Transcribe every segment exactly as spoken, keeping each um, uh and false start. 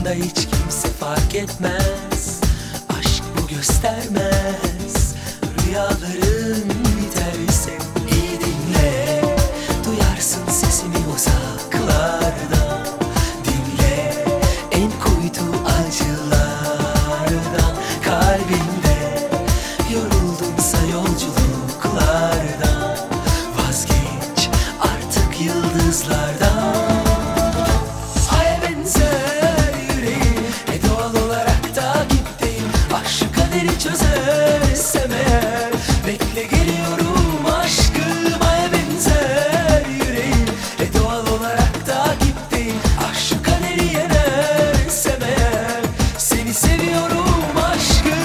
etrafında hiç kimse fark etmez. Aşk bu göstermez. Rüyaların biterse iyi dinle, duyarsın sesimi uzaklardan. Dinle en kuytu acılardan. Kalbinde yoruldumsa yolculuklardan, vazgeç artık yıldızlardan. Aya benzer yüreğim, e doğal olarak takipteyim. Ah şu kaderi çözersem eğer, bekle geliyorum aşkım. Aya benzer yüreğim, e doğal olarak takipteyim. Ah şu kaderi yenersem eğer, seni seviyorum aşkım.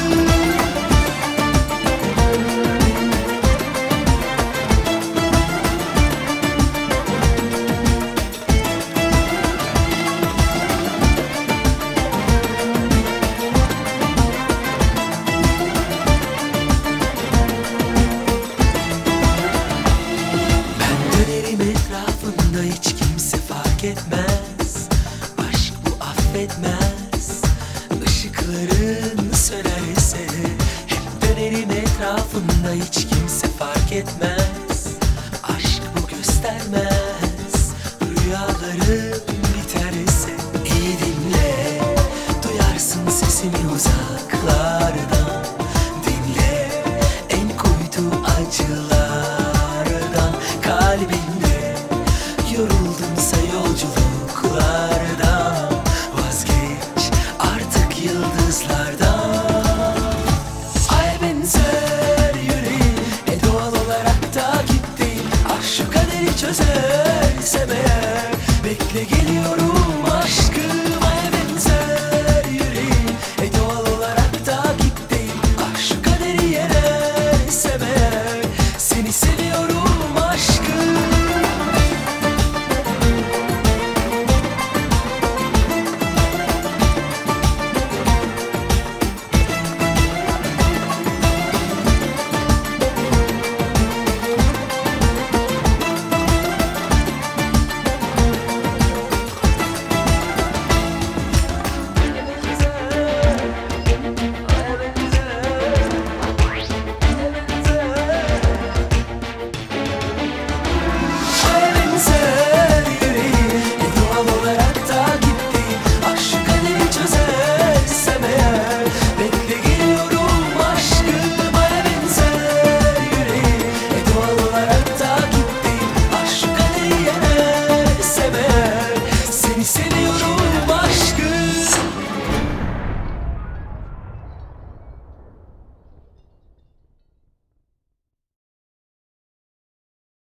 Dönerim etrafında hiç kimse fark etmez. Aşk bu affetmez. Işıkların sönerse hep dönerim etrafında hiç kimse fark etmez. Aşk bu göstermez. Rüyalarım biterse iyi dinle, duyarsın sesimi uzaklardan. Dinle en kuytu acılardan. Kalbinde yoruldumsa yolculuklardan, vazgeç artık yıldızlardan. Aya benzer yüreğim, e doğal olarak takipteyim. Ah şu kaderi çözersem eğer, bekle geliyorum